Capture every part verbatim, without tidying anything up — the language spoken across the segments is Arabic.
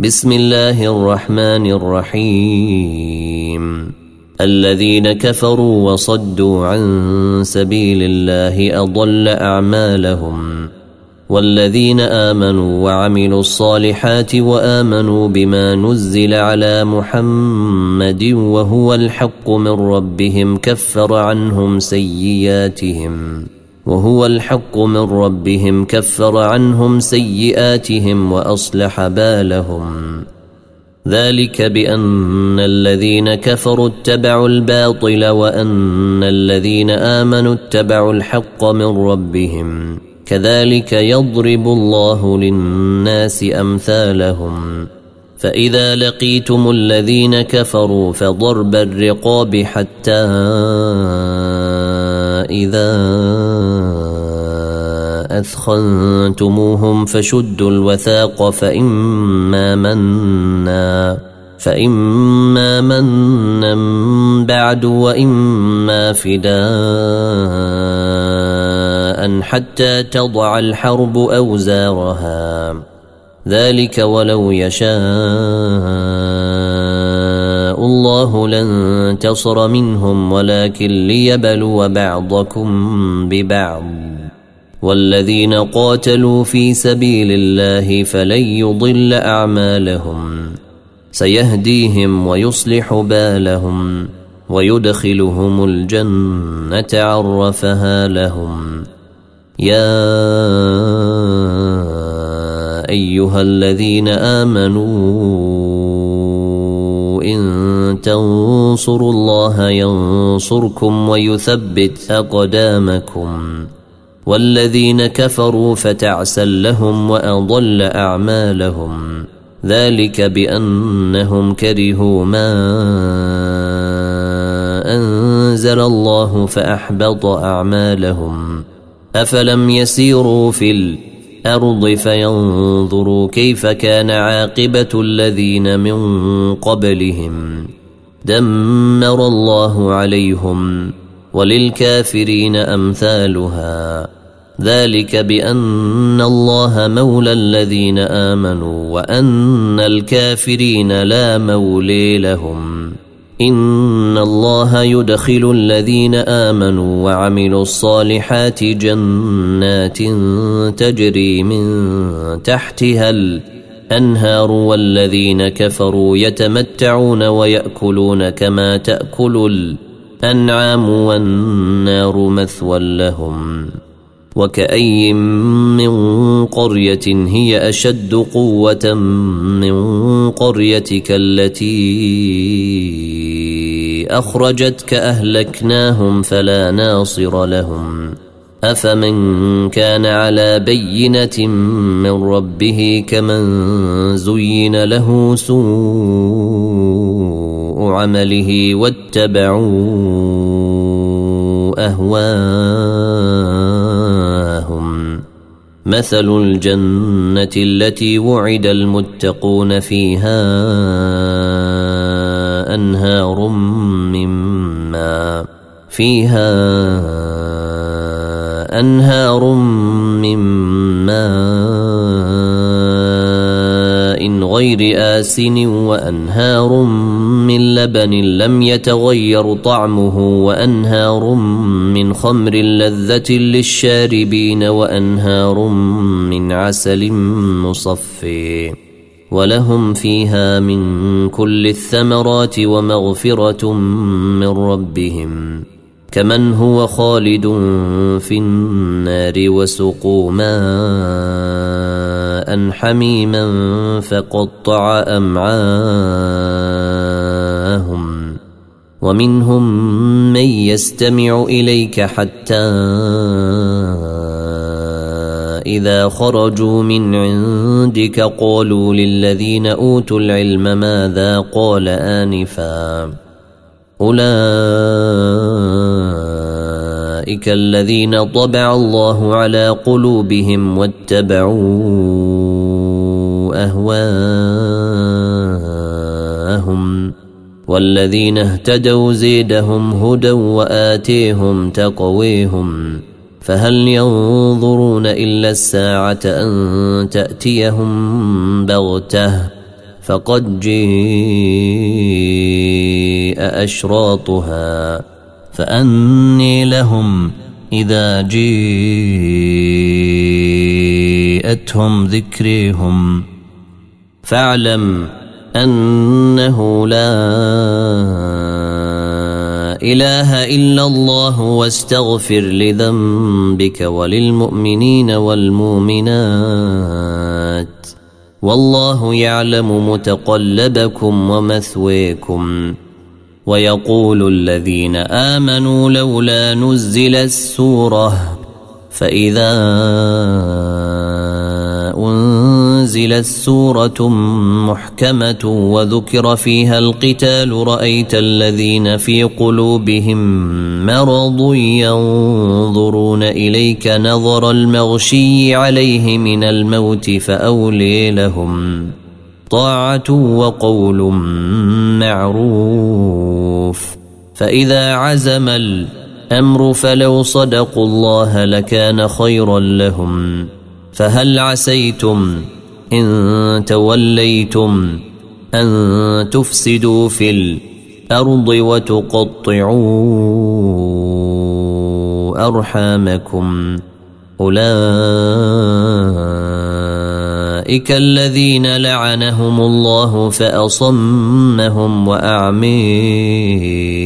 بسم الله الرحمن الرحيم. الذين كفروا وصدوا عن سبيل الله أضل أعمالهم، والذين آمنوا وعملوا الصالحات وآمنوا بما نزل على محمد وهو الحق من ربهم كفر عنهم سيئاتهم وهو الحق من ربهم كفر عنهم سيئاتهم وأصلح بالهم. ذلك بأن الذين كفروا اتبعوا الباطل وأن الذين آمنوا اتبعوا الحق من ربهم، كذلك يضرب الله للناس أمثالهم. فإذا لقيتم الذين كفروا فضرب الرقاب حتى إذا أثخنتموهم فشدوا الوثاق فإما منا فإما منا بعد وإما فداء حتى تضع الحرب أوزارها، ذلك ولو يشاء الله لانتصر منهم ولكن ليبلو بعضكم ببعض، والذين قاتلوا في سبيل الله فلن يضل أعمالهم، سيهديهم ويصلح بالهم ويدخلهم الجنة عرفها لهم. يا أيها الذين آمنوا إن تنصروا الله ينصركم ويثبت أقدامكم، والذين كفروا فتعسا لهم وأضل أعمالهم، ذلك بأنهم كرهوا ما أنزل الله فأحبط أعمالهم. أفلم يسيروا في الأرض فينظروا كيف كان عاقبة الذين من قبلهم، دمر الله عليهم وللكافرين أمثالها، ذلك بأن الله مولى الذين آمنوا وأن الكافرين لا مولي لهم. إن الله يدخل الذين آمنوا وعملوا الصالحات جنات تجري من تحتها الأنهار، والذين كفروا يتمتعون ويأكلون كما تأكل الأنعام والنار مثوى لهم. وكأي من قرية هي أشد قوة من قريتك التي أخرجتك أهلكناهم فلا ناصر لهم. أفمن كان على بينة من ربه كمن زين له سوء عمله واتبعوا أهواءهم. مثل الجنة التي وعد المتقون فيها أنهار من ماء فيها أنهار من ماء غير آسن وأنهار من لبن لم يتغير طعمه وأنهار من خمر لذة للشاربين وأنهار من عسل مصفى، ولهم فيها من كل الثمرات ومغفرة من ربهم، كمن هو خالد في النار وسقوا ماء حميما فقطع أمعاءهم، ومنهم من يستمع إليك حتى إذا خرجوا من عندك قالوا للذين أوتوا العلم ماذا قال آنفا، أولئك الذين طبع الله على قلوبهم واتبعوا أهواءهم، والذين اهتدوا زيدهم هدى وآتيهم تقويهم، فهل ينظرون إلا الساعة أن تأتيهم بغتة فقد جيء أشراطها فأني لهم إذا جيءتهم ذكريهم فاعلم أنه لا إله إلا الله واستغفر لذنبك وللمؤمنين والمؤمنات والله يعلم متقلبكم ومثويكم. ويقول الذين آمنوا لولا نزل السورة فإذا أنزلت سورة محكمة وذكر فيها القتال رأيت الذين في قلوبهم مرض ينظرون إليك نظر المغشي عليه من الموت فأولي لهم طاعة وقول معروف. فإذا عزم الأمر فلو صدقوا الله لكان خيرا لهم. فهل عسيتم إن توليتم أن تفسدوا في الأرض وتقطعوا أرحامكم أولئك الذين لعنهم الله فأصمهم وأعمي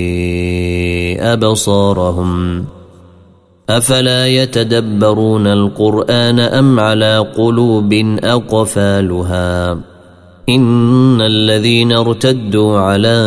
أبصارهم أفلا يتدبرون القرآن أم على قلوب أقفالها إن الذين ارتدوا على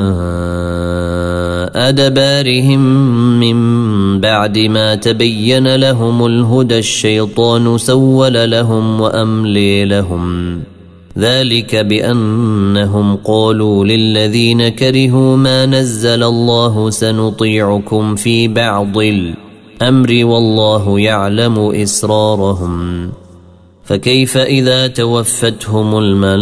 أدبارهم من بعد ما تبين لهم الهدى الشيطان سول لهم وأملي لهم ذلك بأنهم قالوا للذين كرهوا ما نزل الله سنطيعكم في بعض الأمر والله يعلم إسرارهم. فكيف إذا توفتهم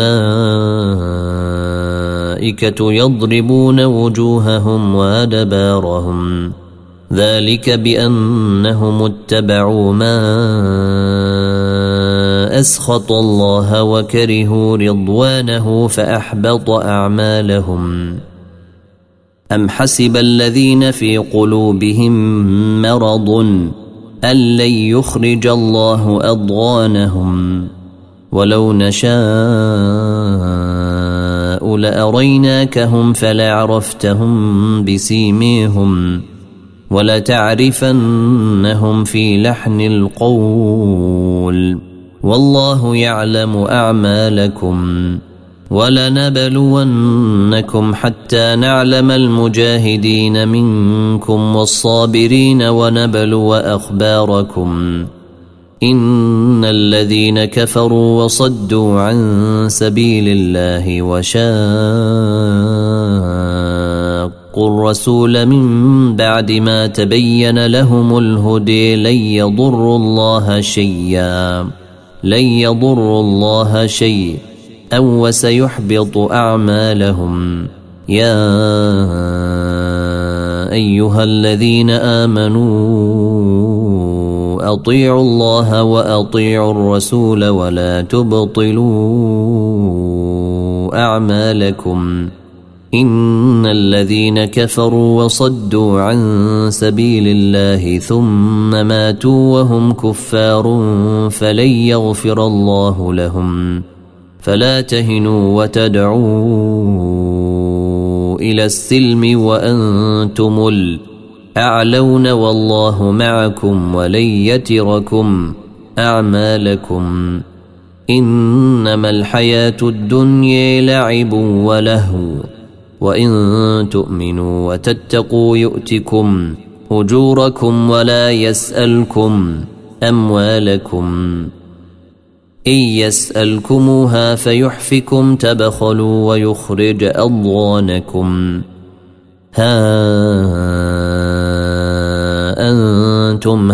الملائكة يضربون وجوههم وأدبارهم ذلك بأنهم اتبعوا ما أسخط الله وكرهوا رضوانه فأحبط أعمالهم. أم حسب الذين في قلوبهم مرض أن لن يخرج الله أضغانهم ولو نشاء لأريناكهم فلعرفتهم بسيميهم ولتعرفنهم في لحن القول والله يعلم أعمالكم. ولنبلونكم حتى نعلم المجاهدين منكم والصابرين ونبلو أخباركم إن الذين كفروا وصدوا عن سبيل الله وشاقوا الرسول من بعد ما تبين لهم الهدى لن يضروا الله شيئا لن يضروا الله شيئا أو وسيحبط أعمالهم. يا أيها الذين آمنوا أطيعوا الله وأطيعوا الرسول ولا تبطلوا أعمالكم إن الذين كفروا وصدوا عن سبيل الله ثم ماتوا وهم كفار فلن يغفر الله لهم. فلا تهنوا وتدعوا إلى السلم وأنتم الأعلون والله معكم ولن يتركم أعمالكم. إنما الحياة الدنيا لعب ولهو وإن تؤمنوا وتتقوا يؤتكم أجوركم ولا يسألكم أموالكم إن يسألكموها فيحفكم تبخلوا ويخرج أضغانكم. ها أنتم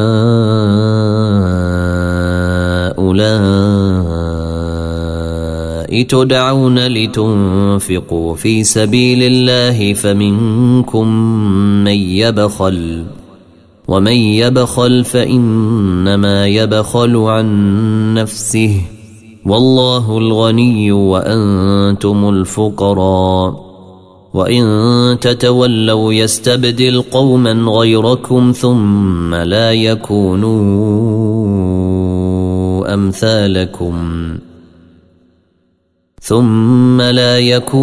هؤلاء تدعون لتنفقوا في سبيل الله فمنكم من يبخل ومن يبخل فإنما يبخل عن نفسه والله الغني وأنتم الفقراء وإن تتولوا يستبدل قوما غيركم ثم لا يكونوا أمثالكم ثم لا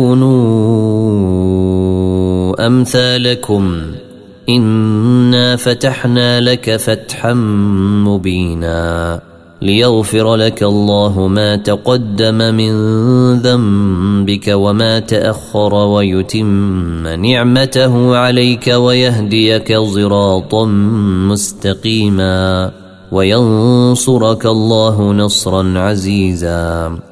يكونوا أمثالكم إنا فتحنا لك فتحا مبينا ليغفر لك الله ما تقدم من ذنبك وما تأخر ويتم نعمته عليك ويهديك صراطا مستقيما وينصرك الله نصرا عزيزا.